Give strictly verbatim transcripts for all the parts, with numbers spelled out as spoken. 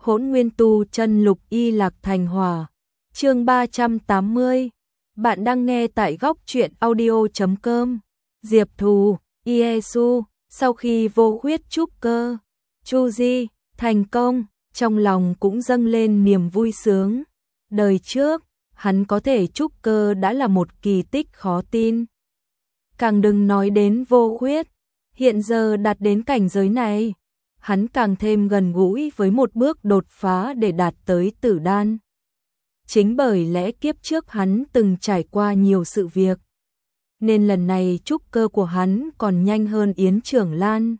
Hỗn Nguyên Tu Chân Lục Y Lạc Thành Hỏa. Chương ba trăm tám mươi. Bạn đang nghe tại góc truyện audio chấm com. Diệp Thù, Iesu, sau khi vô huyết trúc cơ, Chu Di thành công, trong lòng cũng dâng lên niềm vui sướng. Đời trước, hắn có thể trúc cơ đã là một kỳ tích khó tin. Càng đừng nói đến vô huyết, hiện giờ đạt đến cảnh giới này, hắn càng thêm gần gũi với một bước đột phá để đạt tới tử đan. Chính bởi lẽ kiếp trước hắn từng trải qua nhiều sự việc, nên lần này trúc cơ của hắn còn nhanh hơn Yến Trưởng Lan.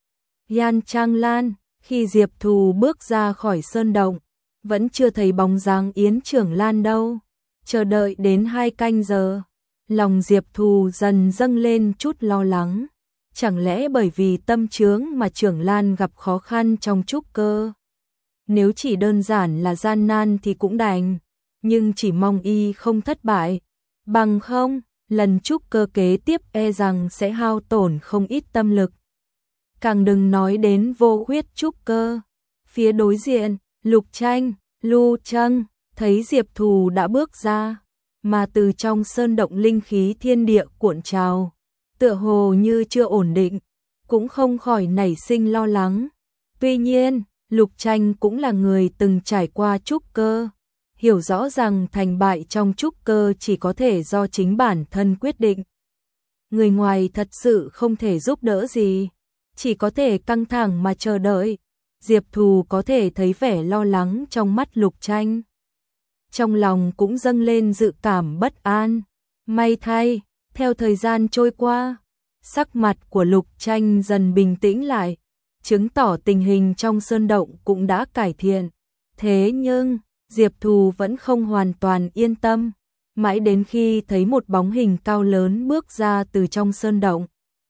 Yan Trang Lan, khi Diệp Thù bước ra khỏi sơn động, vẫn chưa thấy bóng dáng Yến Trưởng Lan đâu. Chờ đợi đến hai canh giờ, lòng Diệp Thù dần dâng lên chút lo lắng. Chẳng lẽ bởi vì tâm chướng mà Trưởng Lan gặp khó khăn trong trúc cơ? Nếu chỉ đơn giản là gian nan thì cũng đành, nhưng chỉ mong y không thất bại. Bằng không, lần trúc cơ kế tiếp e rằng sẽ hao tổn không ít tâm lực. Càng đừng nói đến vô huyết trúc cơ. Phía đối diện, Lục Tranh, Lu Trâng thấy Diệp Thù đã bước ra, mà từ trong sơn động linh khí thiên địa cuộn trào, tựa hồ như chưa ổn định, cũng không khỏi nảy sinh lo lắng. Tuy nhiên, Lục Tranh cũng là người từng trải qua trúc cơ, hiểu rõ rằng thành bại trong trúc cơ chỉ có thể do chính bản thân quyết định. Người ngoài thật sự không thể giúp đỡ gì, chỉ có thể căng thẳng mà chờ đợi. Diệp Thù có thể thấy vẻ lo lắng trong mắt Lục Tranh. Trong lòng cũng dâng lên dự cảm bất an. May thay, theo thời gian trôi qua, sắc mặt của Lục Tranh dần bình tĩnh lại, chứng tỏ tình hình trong sơn động cũng đã cải thiện. Thế nhưng, Diệp Thù vẫn không hoàn toàn yên tâm, mãi đến khi thấy một bóng hình cao lớn bước ra từ trong sơn động,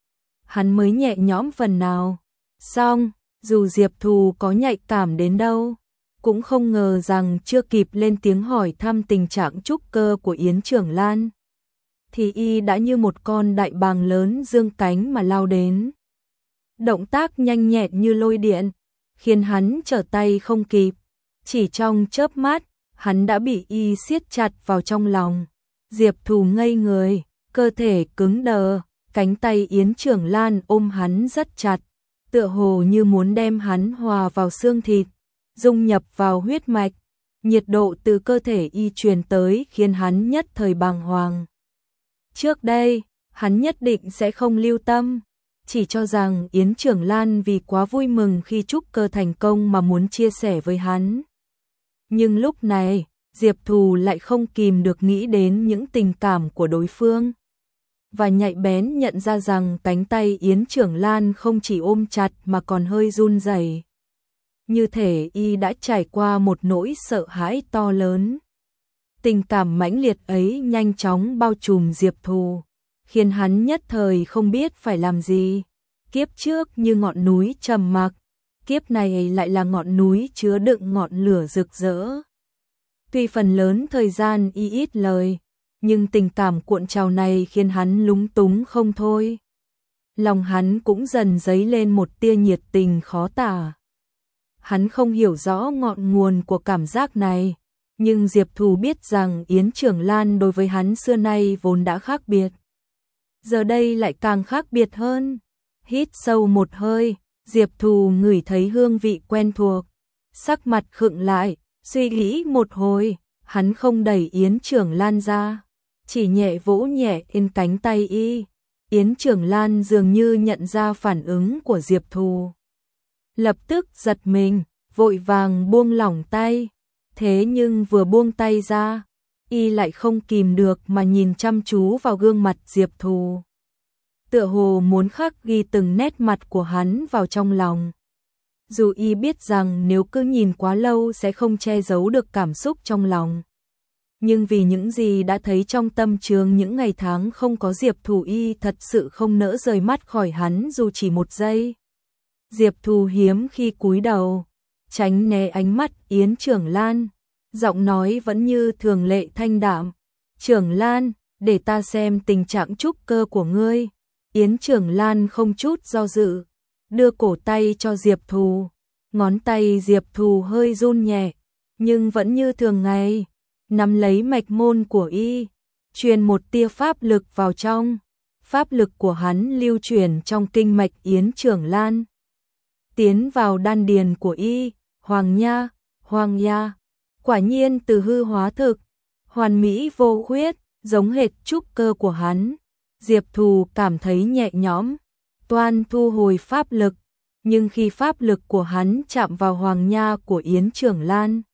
hắn mới nhẹ nhõm phần nào. Song, dù Diệp Thù có nhạy cảm đến đâu, cũng không ngờ rằng chưa kịp lên tiếng hỏi thăm tình trạng trúc cơ của Yến Trưởng Lan, thì y đã như một con đại bàng lớn dương cánh mà lao đến. Động tác nhanh nhẹn như lôi điện, khiến hắn trở tay không kịp. Chỉ trong chớp mắt, hắn đã bị y siết chặt vào trong lòng. Diệp Thù ngây người, cơ thể cứng đờ, cánh tay Yến Trưởng Lan ôm hắn rất chặt, tựa hồ như muốn đem hắn hòa vào xương thịt, dung nhập vào huyết mạch. Nhiệt độ từ cơ thể y truyền tới khiến hắn nhất thời bàng hoàng. Trước đây, hắn nhất định sẽ không lưu tâm, chỉ cho rằng Yến Trưởng Lan vì quá vui mừng khi trúc cơ thành công mà muốn chia sẻ với hắn. Nhưng lúc này, Diệp Thù lại không kìm được nghĩ đến những tình cảm của đối phương, và nhạy bén nhận ra rằng cánh tay Yến Trưởng Lan không chỉ ôm chặt mà còn hơi run rẩy. Như thể y đã trải qua một nỗi sợ hãi to lớn. Tình cảm mãnh liệt ấy nhanh chóng bao trùm Diệp Thù, khiến hắn nhất thời không biết phải làm gì. Kiếp trước như ngọn núi trầm mặc, kiếp này lại là ngọn núi chứa đựng ngọn lửa rực rỡ. Tuy phần lớn thời gian y ít lời, nhưng tình cảm cuộn trào này khiến hắn lúng túng không thôi. Lòng hắn cũng dần dấy lên một tia nhiệt tình khó tả. Hắn không hiểu rõ ngọn nguồn của cảm giác này, nhưng Diệp Thù biết rằng Yến Trưởng Lan đối với hắn xưa nay vốn đã khác biệt. Giờ đây lại càng khác biệt hơn. Hít sâu một hơi, Diệp Thù ngửi thấy hương vị quen thuộc, sắc mặt khựng lại, suy nghĩ một hồi, hắn không đẩy Yến Trưởng Lan ra, chỉ nhẹ vỗ nhẹ lên cánh tay y. Yến Trưởng Lan dường như nhận ra phản ứng của Diệp Thù, lập tức giật mình, vội vàng buông lỏng tay. Thế nhưng vừa buông tay ra, y lại không kìm được mà nhìn chăm chú vào gương mặt Diệp Thù, tựa hồ muốn khắc ghi từng nét mặt của hắn vào trong lòng. Dù y biết rằng nếu cứ nhìn quá lâu sẽ không che giấu được cảm xúc trong lòng, nhưng vì những gì đã thấy trong tâm trường những ngày tháng không có Diệp Thù, y thật sự không nỡ rời mắt khỏi hắn dù chỉ một giây. Diệp Thù hiếm khi cúi đầu, tránh né ánh mắt Yến Trưởng Lan, giọng nói vẫn như thường lệ thanh đạm. Trưởng Lan, để ta xem tình trạng trúc cơ của ngươi. Yến Trưởng Lan không chút do dự, đưa cổ tay cho Diệp Thù. ngón tay Diệp Thù hơi run nhẹ, nhưng vẫn như thường ngày, nắm lấy mạch môn của y, truyền một tia pháp lực vào trong. Pháp lực của hắn lưu chuyển trong kinh mạch Yến Trưởng Lan, tiến vào đan điền của y, Hoàng Nha, Hoàng Nha, quả nhiên từ hư hóa thực, hoàn mỹ vô khuyết, giống hệt trúc cơ của hắn. Diệp Thù cảm thấy nhẹ nhõm, toan thu hồi pháp lực, nhưng khi pháp lực của hắn chạm vào Hoàng Nha của Yến Trưởng Lan,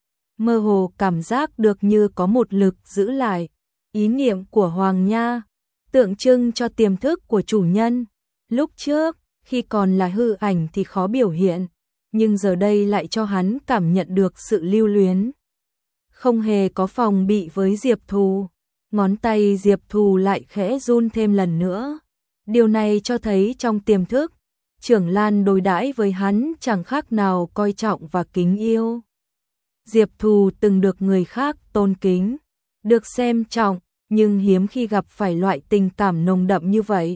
mơ hồ cảm giác được như có một lực giữ lại. Ý niệm của Hoàng Nha tượng trưng cho tiềm thức của chủ nhân. Lúc trước, khi còn là hư ảnh thì khó biểu hiện, nhưng giờ đây lại cho hắn cảm nhận được sự lưu luyến. Không hề có phòng bị với Diệp Thù, ngón tay Diệp Thù lại khẽ run thêm lần nữa. Điều này cho thấy trong tiềm thức, Trưởng Lan đối đãi với hắn chẳng khác nào coi trọng và kính yêu. Diệp Thù từng được người khác tôn kính, được xem trọng, nhưng hiếm khi gặp phải loại tình cảm nồng đậm như vậy.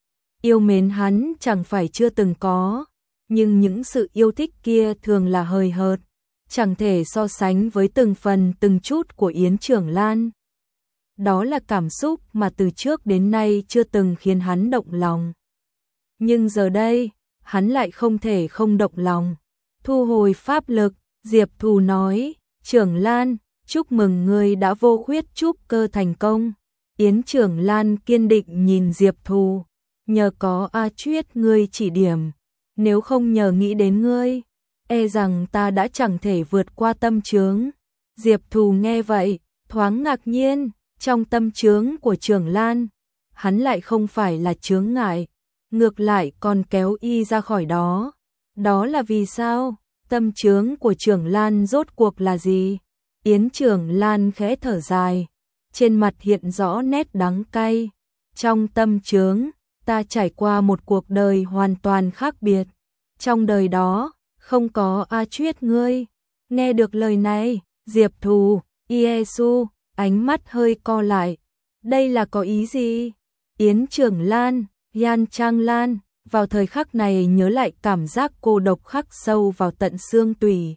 Yêu mến hắn chẳng phải chưa từng có, nhưng những sự yêu thích kia thường là hời hợt, chẳng thể so sánh với từng phần từng chút của Yến Trưởng Lan. Đó là cảm xúc mà từ trước đến nay chưa từng khiến hắn động lòng. Nhưng giờ đây, hắn lại không thể không động lòng. Thu hồi pháp lực, Diệp Thù nói, Trưởng Lan, chúc mừng ngươi đã vô khuyết trúc cơ thành công. Yến Trưởng Lan kiên định nhìn Diệp Thù, nhờ có A Chuyết ngươi chỉ điểm, nếu không nhờ nghĩ đến ngươi, e rằng ta đã chẳng thể vượt qua tâm chướng. Diệp Thù nghe vậy, thoáng ngạc nhiên, trong tâm chướng của Trưởng Lan, hắn lại không phải là chướng ngại, ngược lại còn kéo y ra khỏi đó. Đó là vì sao? Tâm chướng của Trưởng Lan rốt cuộc là gì? Yến Trưởng Lan khẽ thở dài, trên mặt hiện rõ nét đắng cay. Trong tâm chướng, ta trải qua một cuộc đời hoàn toàn khác biệt. Trong đời đó, không có A Chuyết ngươi. Nghe được lời này, Diệp Thù, Iesu, ánh mắt hơi co lại. Đây là có ý gì? Yến Trưởng Lan, Yan Trang Lan, vào thời khắc này nhớ lại cảm giác cô độc khắc sâu vào tận xương tủy,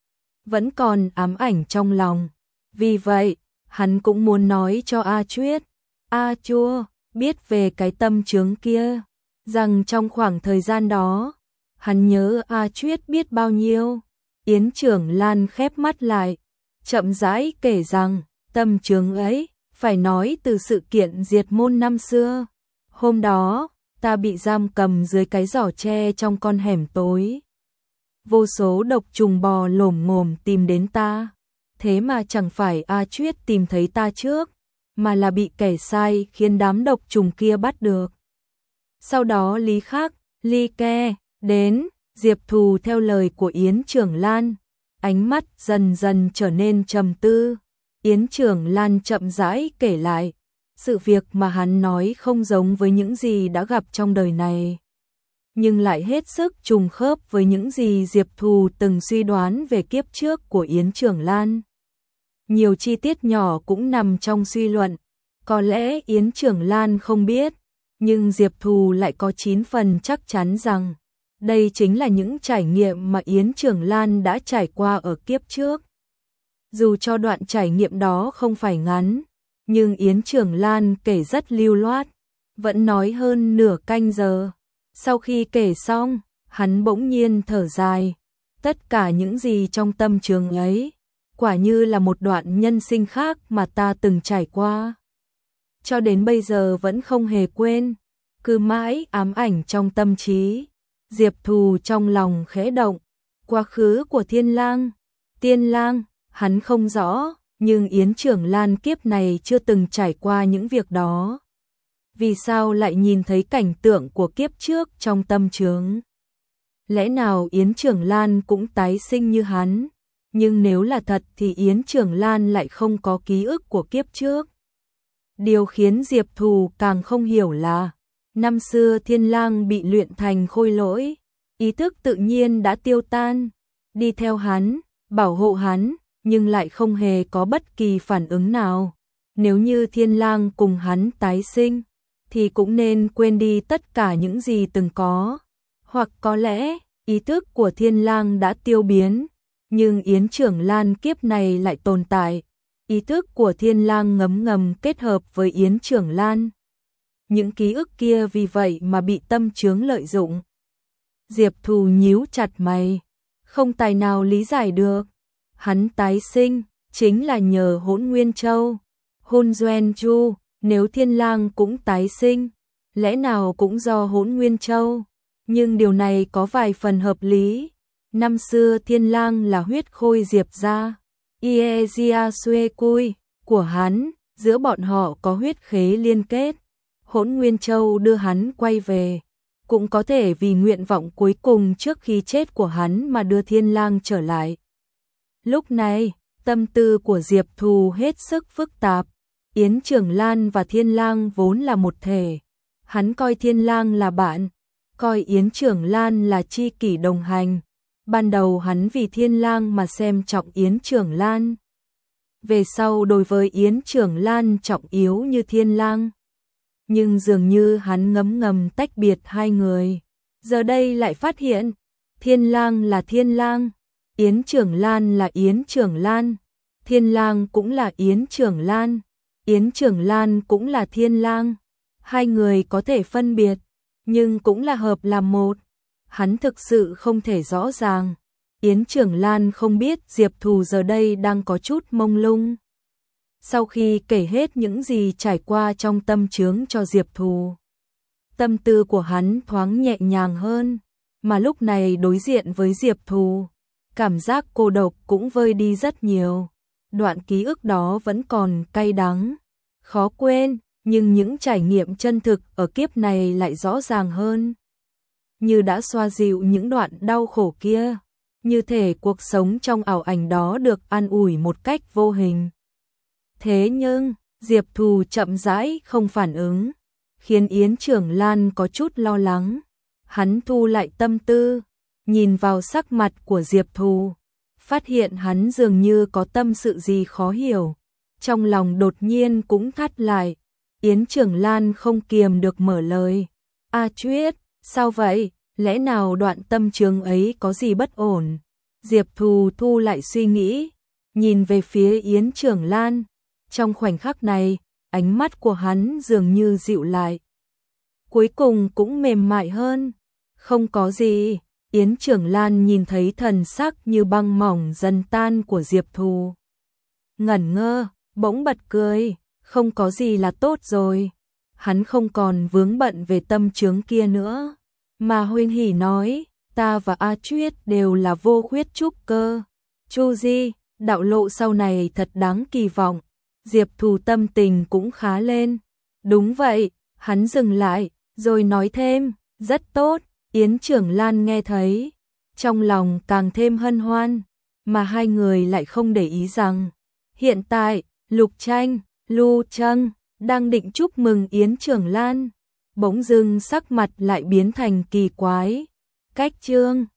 vẫn còn ám ảnh trong lòng. Vì vậy, hắn cũng muốn nói cho A Chuyết, A Chua, biết về cái tâm chướng kia, rằng trong khoảng thời gian đó, hắn nhớ A Chuyết biết bao nhiêu. Yến Trưởng Lan khép mắt lại, chậm rãi kể rằng, tâm chướng ấy, phải nói từ sự kiện diệt môn năm xưa. Hôm đó, ta bị giam cầm dưới cái giỏ tre trong con hẻm tối. Vô số độc trùng bò lổm ngổm tìm đến ta, thế mà chẳng phải A Chuyết tìm thấy ta trước, mà là bị kẻ sai khiến đám độc trùng kia bắt được. Sau đó Lý Khắc, Ly Ke, đến, Diệp Thù theo lời của Yến Trưởng Lan, ánh mắt dần dần trở nên trầm tư. Yến Trưởng Lan chậm rãi kể lại, sự việc mà hắn nói không giống với những gì đã gặp trong đời này, nhưng lại hết sức trùng khớp với những gì Diệp Thù từng suy đoán về kiếp trước của Yến Trưởng Lan. Nhiều chi tiết nhỏ cũng nằm trong suy luận, có lẽ Yến Trưởng Lan không biết, nhưng Diệp Thù lại có chín phần chắc chắn rằng đây chính là những trải nghiệm mà Yến Trưởng Lan đã trải qua ở kiếp trước. Dù cho đoạn trải nghiệm đó không phải ngắn, nhưng Yến Trưởng Lan kể rất lưu loát, vẫn nói hơn nửa canh giờ. Sau khi kể xong, hắn bỗng nhiên thở dài. Tất cả những gì trong tâm trường ấy, quả như là một đoạn nhân sinh khác mà ta từng trải qua. Cho đến bây giờ vẫn không hề quên, cứ mãi ám ảnh trong tâm trí. Diệp Thù trong lòng khẽ động, quá khứ của Thiên Lang, Tiên Lang, hắn không rõ, nhưng Yến Trưởng Lan kiếp này chưa từng trải qua những việc đó. Vì sao lại nhìn thấy cảnh tượng của kiếp trước trong tâm chướng? Lẽ nào Yến Trưởng Lan cũng tái sinh như hắn? Nhưng nếu là thật thì Yến Trưởng Lan lại không có ký ức của kiếp trước. Điều khiến Diệp Thù càng không hiểu là, năm xưa Thiên Lang bị luyện thành khôi lỗi, ý thức tự nhiên đã tiêu tan, đi theo hắn, bảo hộ hắn, nhưng lại không hề có bất kỳ phản ứng nào. Nếu như Thiên Lang cùng hắn tái sinh, thì cũng nên quên đi tất cả những gì từng có. Hoặc có lẽ, ý thức của Thiên Lang đã tiêu biến, nhưng Yến Trưởng Lan kiếp này lại tồn tại. Ý thức của Thiên Lang ngấm ngầm kết hợp với Yến Trưởng Lan. Những ký ức kia vì vậy mà bị tâm chướng lợi dụng. Diệp Thù nhíu chặt mày, không tài nào lý giải được. Hắn tái sinh chính là nhờ Hỗn Nguyên Châu. Hun Doen Chu, nếu Thiên Lang cũng tái sinh, lẽ nào cũng do Hỗn Nguyên Châu? Nhưng điều này có vài phần hợp lý. Năm xưa Thiên Lang là huyết khôi Diệp gia, Iezia Sue Cui của hắn, giữa bọn họ có huyết khế liên kết. Hỗn Nguyên Châu đưa hắn quay về, cũng có thể vì nguyện vọng cuối cùng trước khi chết của hắn mà đưa Thiên Lang trở lại. Lúc này, tâm tư của Diệp Thù hết sức phức tạp. Yến Trưởng Lan và Thiên Lang vốn là một thể. Hắn coi Thiên Lang là bạn, coi Yến Trưởng Lan là tri kỷ đồng hành. Ban đầu hắn vì Thiên Lang mà xem trọng Yến Trưởng Lan. Về sau đối với Yến Trưởng Lan trọng yếu như Thiên Lang. Nhưng dường như hắn ngấm ngầm tách biệt hai người. Giờ đây lại phát hiện, Thiên Lang là Thiên Lang, Yến Trưởng Lan là Yến Trưởng Lan, Thiên Lang cũng là Yến Trưởng Lan, Yến Trưởng Lan cũng là Thiên Lang. Hai người có thể phân biệt, nhưng cũng là hợp làm một. Hắn thực sự không thể rõ ràng. Yến Trưởng Lan không biết Diệp Thù giờ đây đang có chút mông lung. Sau khi kể hết những gì trải qua trong tâm chướng cho Diệp Thù, tâm tư của hắn thoáng nhẹ nhàng hơn, mà lúc này đối diện với Diệp Thù, cảm giác cô độc cũng vơi đi rất nhiều. Đoạn ký ức đó vẫn còn cay đắng, khó quên, nhưng những trải nghiệm chân thực ở kiếp này lại rõ ràng hơn. Như đã xoa dịu những đoạn đau khổ kia, như thể cuộc sống trong ảo ảnh đó được an ủi một cách vô hình. Thế nhưng, Diệp Thù chậm rãi không phản ứng, khiến Yến Trưởng Lan có chút lo lắng. Hắn thu lại tâm tư, nhìn vào sắc mặt của Diệp Thù, phát hiện hắn dường như có tâm sự gì khó hiểu. Trong lòng đột nhiên cũng thắt lại. Yến Trưởng Lan không kiềm được mở lời. A Chuyết, sao vậy? Lẽ nào đoạn tâm chướng ấy có gì bất ổn? Diệp Thù thu lại suy nghĩ, nhìn về phía Yến Trưởng Lan. Trong khoảnh khắc này, ánh mắt của hắn dường như dịu lại. Cuối cùng cũng mềm mại hơn. Không có gì. Yến Trưởng Lan nhìn thấy thần sắc như băng mỏng dần tan của Diệp Thù. Ngẩn ngơ, bỗng bật cười. Không có gì là tốt rồi. Hắn không còn vướng bận về tâm chướng kia nữa. Mà huynh hỉ nói, ta và A Chuyết đều là vô khuyết trúc cơ. Chu Di, đạo lộ sau này thật đáng kỳ vọng. Diệp Thù tâm tình cũng khá lên. Đúng vậy, hắn dừng lại, rồi nói thêm, rất tốt. Yến Trưởng Lan nghe thấy, trong lòng càng thêm hân hoan, mà hai người lại không để ý rằng, hiện tại, Lục Tranh, Lu Trăng, đang định chúc mừng Yến Trưởng Lan. Bỗng dưng sắc mặt lại biến thành kỳ quái. Cách chương